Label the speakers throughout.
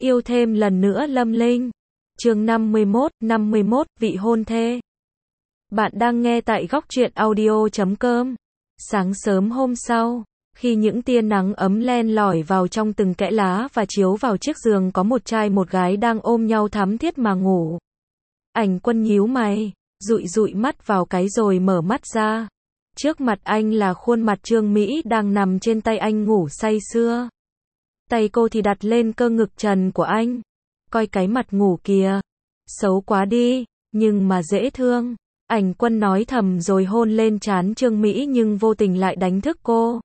Speaker 1: yêu thêm lần nữa Lâm Linh. Chương 51, vị hôn thê. Bạn đang nghe tại góc truyện audio.com. Sáng sớm hôm sau, khi những tia nắng ấm len lỏi vào trong từng kẽ lá và chiếu vào chiếc giường có một trai một gái đang ôm nhau thắm thiết mà ngủ. Ảnh Quân nhíu mày, dụi dụi mắt vào cái rồi mở mắt ra. Trước mặt anh là khuôn mặt Trương Mỹ đang nằm trên tay anh ngủ say sưa. Tay cô thì đặt lên cơ ngực trần của anh. Coi cái mặt ngủ kìa. Xấu quá đi, nhưng mà dễ thương. Ảnh Quân nói thầm rồi hôn lên trán Trương Mỹ nhưng vô tình lại đánh thức cô.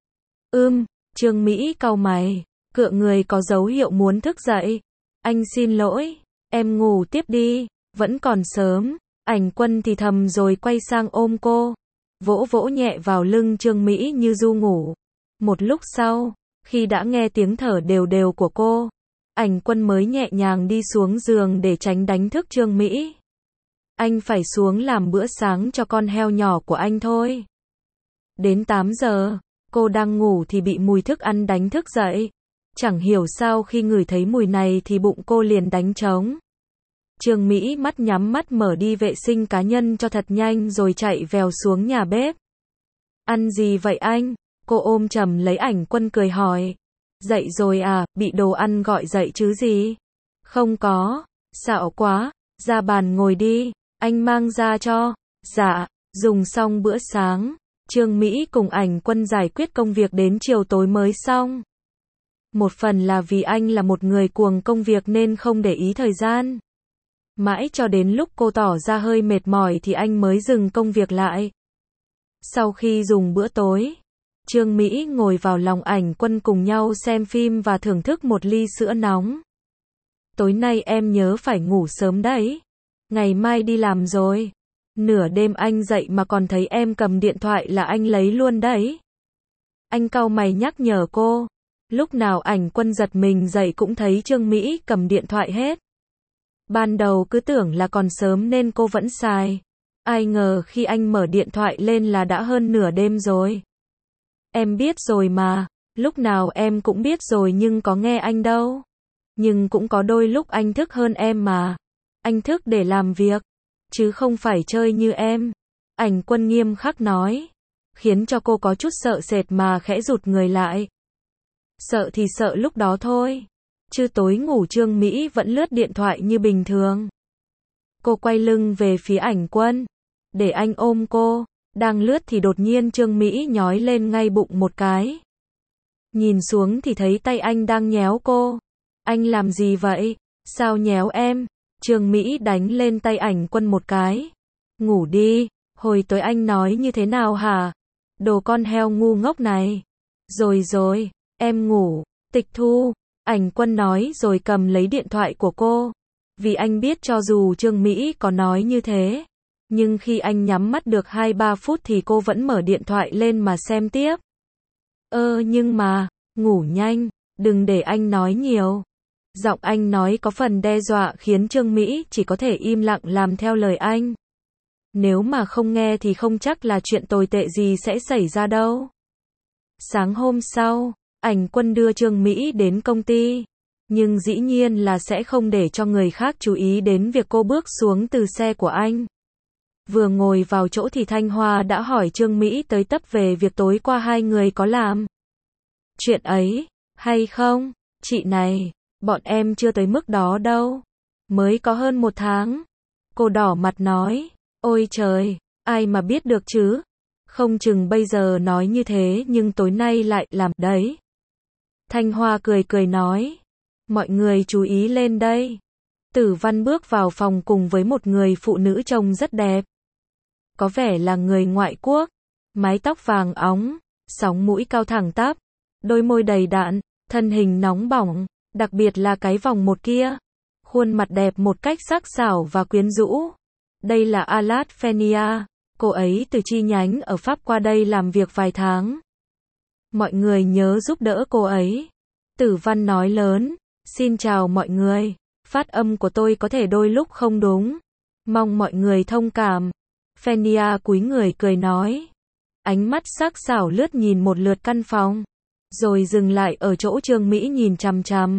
Speaker 1: Trương Mỹ cau mày, cựa người có dấu hiệu muốn thức dậy. Anh xin lỗi, em ngủ tiếp đi, vẫn còn sớm. Ảnh Quân thì thầm rồi quay sang ôm cô. Vỗ vỗ nhẹ vào lưng Trương Mỹ như ru ngủ. Một lúc sau, khi đã nghe tiếng thở đều đều của cô, Ảnh Quân mới nhẹ nhàng đi xuống giường để tránh đánh thức Trương Mỹ. Anh phải xuống làm bữa sáng cho con heo nhỏ của anh thôi. Đến 8 giờ, cô đang ngủ thì bị mùi thức ăn đánh thức dậy. Chẳng hiểu sao khi ngửi thấy mùi này thì bụng cô liền đánh trống. Trương Mỹ mắt nhắm mắt mở đi vệ sinh cá nhân cho thật nhanh rồi chạy vèo xuống nhà bếp. Ăn gì vậy anh? Cô ôm chầm lấy Ảnh Quân cười hỏi. Dậy rồi à, bị đồ ăn gọi dậy chứ gì? Không có, xạo quá, ra bàn ngồi đi, anh mang ra cho. Dạ, dùng xong bữa sáng, Trương Mỹ cùng Ảnh Quân giải quyết công việc đến chiều tối mới xong. Một phần là vì anh là một người cuồng công việc nên không để ý thời gian. Mãi cho đến lúc cô tỏ ra hơi mệt mỏi thì anh mới dừng công việc lại. Sau khi dùng bữa tối, Trương Mỹ ngồi vào lòng Ảnh Quân cùng nhau xem phim và thưởng thức một ly sữa nóng. Tối nay em nhớ phải ngủ sớm đấy. Ngày mai đi làm rồi. Nửa đêm anh dậy mà còn thấy em cầm điện thoại là anh lấy luôn đấy. Anh cau mày nhắc nhở cô. Lúc nào Ảnh Quân giật mình dậy cũng thấy Trương Mỹ cầm điện thoại hết. Ban đầu cứ tưởng là còn sớm nên cô vẫn xài. Ai ngờ khi anh mở điện thoại lên là đã hơn nửa đêm rồi. Em biết rồi mà, lúc nào em cũng biết rồi nhưng có nghe anh đâu. Nhưng cũng có đôi lúc anh thức hơn em mà. Anh thức để làm việc, chứ không phải chơi như em. Ảnh Quân nghiêm khắc nói, khiến cho cô có chút sợ sệt mà khẽ rụt người lại. Sợ thì sợ lúc đó thôi. Chứ tối ngủ Trương Mỹ vẫn lướt điện thoại như bình thường. Cô quay lưng về phía Ảnh Quân, để anh ôm cô. Đang lướt thì đột nhiên Trương Mỹ nhói lên ngay bụng một cái. Nhìn xuống thì thấy tay anh đang nhéo cô. Anh làm gì vậy? Sao nhéo em? Trương Mỹ đánh lên tay Ảnh Quân một cái. Ngủ đi, hồi tối anh nói như thế nào hả? Đồ con heo ngu ngốc này. Rồi, em ngủ. Tịch thu. Ảnh Quân nói rồi cầm lấy điện thoại của cô. Vì anh biết cho dù Trương Mỹ có nói như thế, nhưng khi anh nhắm mắt được 2-3 phút thì cô vẫn mở điện thoại lên mà xem tiếp. Nhưng mà, ngủ nhanh, đừng để anh nói nhiều. Giọng anh nói có phần đe dọa khiến Trương Mỹ chỉ có thể im lặng làm theo lời anh. Nếu mà không nghe thì không chắc là chuyện tồi tệ gì sẽ xảy ra đâu. Sáng hôm sau, Ảnh Quân đưa Trương Mỹ đến công ty. Nhưng dĩ nhiên là sẽ không để cho người khác chú ý đến việc cô bước xuống từ xe của anh. Vừa ngồi vào chỗ thì Thanh Hoa đã hỏi Trương Mỹ tới tấp về việc tối qua hai người có làm chuyện ấy, hay không? Chị này, bọn em chưa tới mức đó đâu. Mới có hơn 1 tháng. Cô đỏ mặt nói, ôi trời, ai mà biết được chứ? Không chừng bây giờ nói như thế nhưng tối nay lại làm đấy. Thanh Hoa cười nói, mọi người chú ý lên đây. Tử Văn bước vào phòng cùng với một người phụ nữ trông rất đẹp. Có vẻ là người ngoại quốc, mái tóc vàng óng, sóng mũi cao thẳng tắp, đôi môi đầy đặn, thân hình nóng bỏng, đặc biệt là cái vòng một kia. Khuôn mặt đẹp một cách sắc sảo và quyến rũ. Đây là Alat Fenia, cô ấy từ chi nhánh ở Pháp qua đây làm việc vài tháng. Mọi người nhớ giúp đỡ cô ấy. Tử Văn nói lớn, xin chào mọi người, phát âm của tôi có thể đôi lúc không đúng. Mong mọi người thông cảm. Fenia cúi người cười nói. Ánh mắt sắc sảo lướt nhìn một lượt căn phòng. Rồi dừng lại ở chỗ Trương Mỹ nhìn chằm chằm.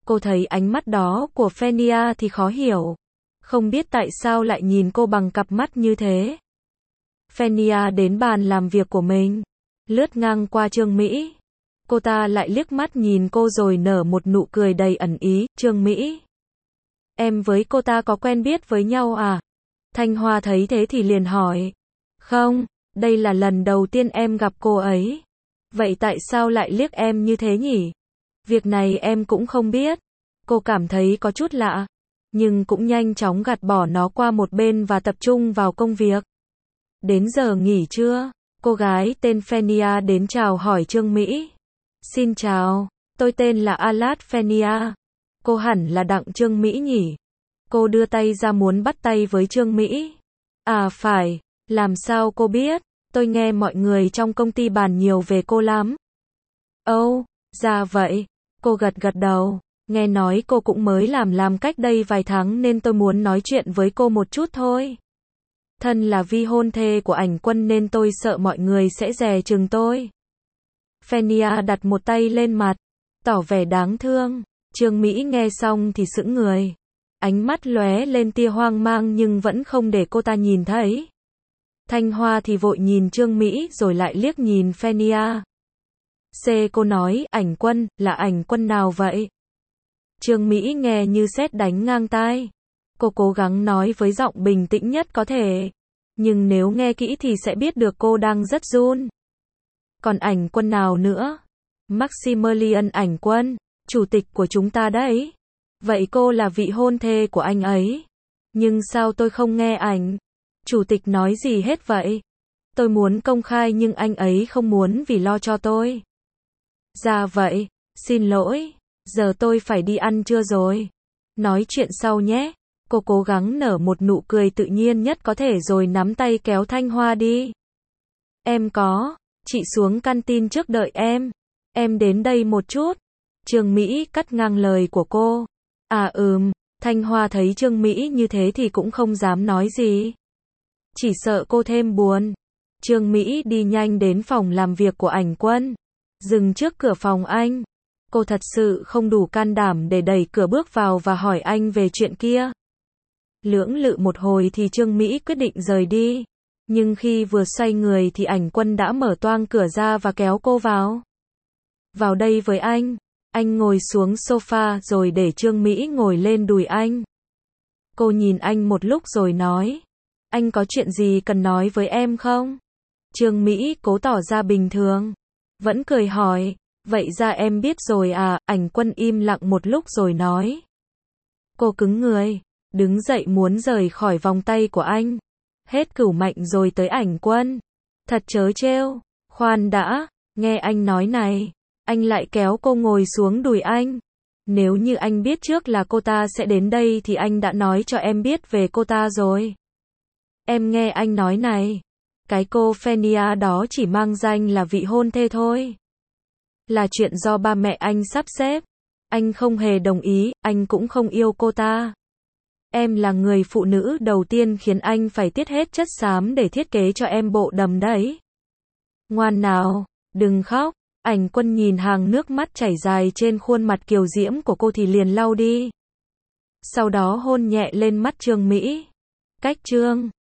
Speaker 1: Cô thấy ánh mắt đó của Fenia thì khó hiểu. Không biết tại sao lại nhìn cô bằng cặp mắt như thế. Fenia đến bàn làm việc của mình, lướt ngang qua Trương Mỹ. Cô ta lại liếc mắt nhìn cô rồi nở một nụ cười đầy ẩn ý. Trương Mỹ, em với cô ta có quen biết với nhau à? Thanh Hoa thấy thế thì liền hỏi. Không, đây là lần đầu tiên em gặp cô ấy. Vậy tại sao lại liếc em như thế nhỉ? Việc này em cũng không biết. Cô cảm thấy có chút lạ, nhưng cũng nhanh chóng gạt bỏ nó qua một bên và tập trung vào công việc. Đến giờ nghỉ trưa, cô gái tên Fenia đến chào hỏi Trương Mỹ. Xin chào, tôi tên là Alat Fenia. Cô hẳn là Đặng Trương Mỹ nhỉ? Cô đưa tay ra muốn bắt tay với Trương Mỹ. À phải, làm sao cô biết? Tôi nghe mọi người trong công ty bàn nhiều về cô lắm. Ồ, ra vậy. Cô gật gật đầu. Nghe nói cô cũng mới làm cách đây vài tháng nên tôi muốn nói chuyện với cô một chút thôi. Thân là vi hôn thê của Ảnh Quân nên tôi sợ mọi người sẽ dè chừng tôi. Fenia đặt một tay lên mặt, tỏ vẻ đáng thương. Trương Mỹ nghe xong thì sững người. Ánh mắt lóe lên tia hoang mang nhưng vẫn không để cô ta nhìn thấy. Thanh Hoa thì vội nhìn Trương Mỹ rồi lại liếc nhìn Fenia. Cô nói, Ảnh Quân, là Ảnh Quân nào vậy? Trương Mỹ nghe như sét đánh ngang tai. Cô cố gắng nói với giọng bình tĩnh nhất có thể. Nhưng nếu nghe kỹ thì sẽ biết được cô đang rất run. Còn Ảnh Quân nào nữa? Maximilian Ảnh Quân, chủ tịch của chúng ta đấy. Vậy cô là vị hôn thê của anh ấy. Nhưng sao tôi không nghe ảnh chủ tịch nói gì hết vậy? Tôi muốn công khai nhưng anh ấy không muốn vì lo cho tôi. Dạ vậy, xin lỗi, giờ tôi phải đi ăn trưa rồi. Nói chuyện sau nhé. Cô cố gắng nở một nụ cười tự nhiên nhất có thể rồi nắm tay kéo Thanh Hoa đi. Em có, chị xuống canteen trước đợi em. Em đến đây một chút. Trương Mỹ cắt ngang lời của cô. À Thanh Hoa thấy Trương Mỹ như thế thì cũng không dám nói gì. Chỉ sợ cô thêm buồn. Trương Mỹ đi nhanh đến phòng làm việc của Ảnh Quân. Dừng trước cửa phòng anh. Cô thật sự không đủ can đảm để đẩy cửa bước vào và hỏi anh về chuyện kia. Lưỡng lự một hồi thì Trương Mỹ quyết định rời đi. Nhưng khi vừa xoay người thì Ảnh Quân đã mở toang cửa ra và kéo cô vào. Vào đây với anh. Anh ngồi xuống sofa rồi để Trương Mỹ ngồi lên đùi anh. Cô nhìn anh một lúc rồi nói. Anh có chuyện gì cần nói với em không? Trương Mỹ cố tỏ ra bình thường. Vẫn cười hỏi. Vậy ra em biết rồi à? Ảnh Quân im lặng một lúc rồi nói. Cô cứng người. Đứng dậy muốn rời khỏi vòng tay của anh. Hết cửu mạnh rồi tới Ảnh Quân. Thật trớ trêu. Khoan đã. Nghe anh nói này. Anh lại kéo cô ngồi xuống đùi anh. Nếu như anh biết trước là cô ta sẽ đến đây thì anh đã nói cho em biết về cô ta rồi. Em nghe anh nói này. Cái cô Fenia đó chỉ mang danh là vị hôn thê thôi. Là chuyện do ba mẹ anh sắp xếp. Anh không hề đồng ý, anh cũng không yêu cô ta. Em là người phụ nữ đầu tiên khiến anh phải tiết hết chất xám để thiết kế cho em bộ đầm đấy. Ngoan nào, đừng khóc. Ảnh Quân nhìn hàng nước mắt chảy dài trên khuôn mặt kiều diễm của cô thì liền lau đi. Sau đó hôn nhẹ lên mắt Trương Mỹ. Cách chương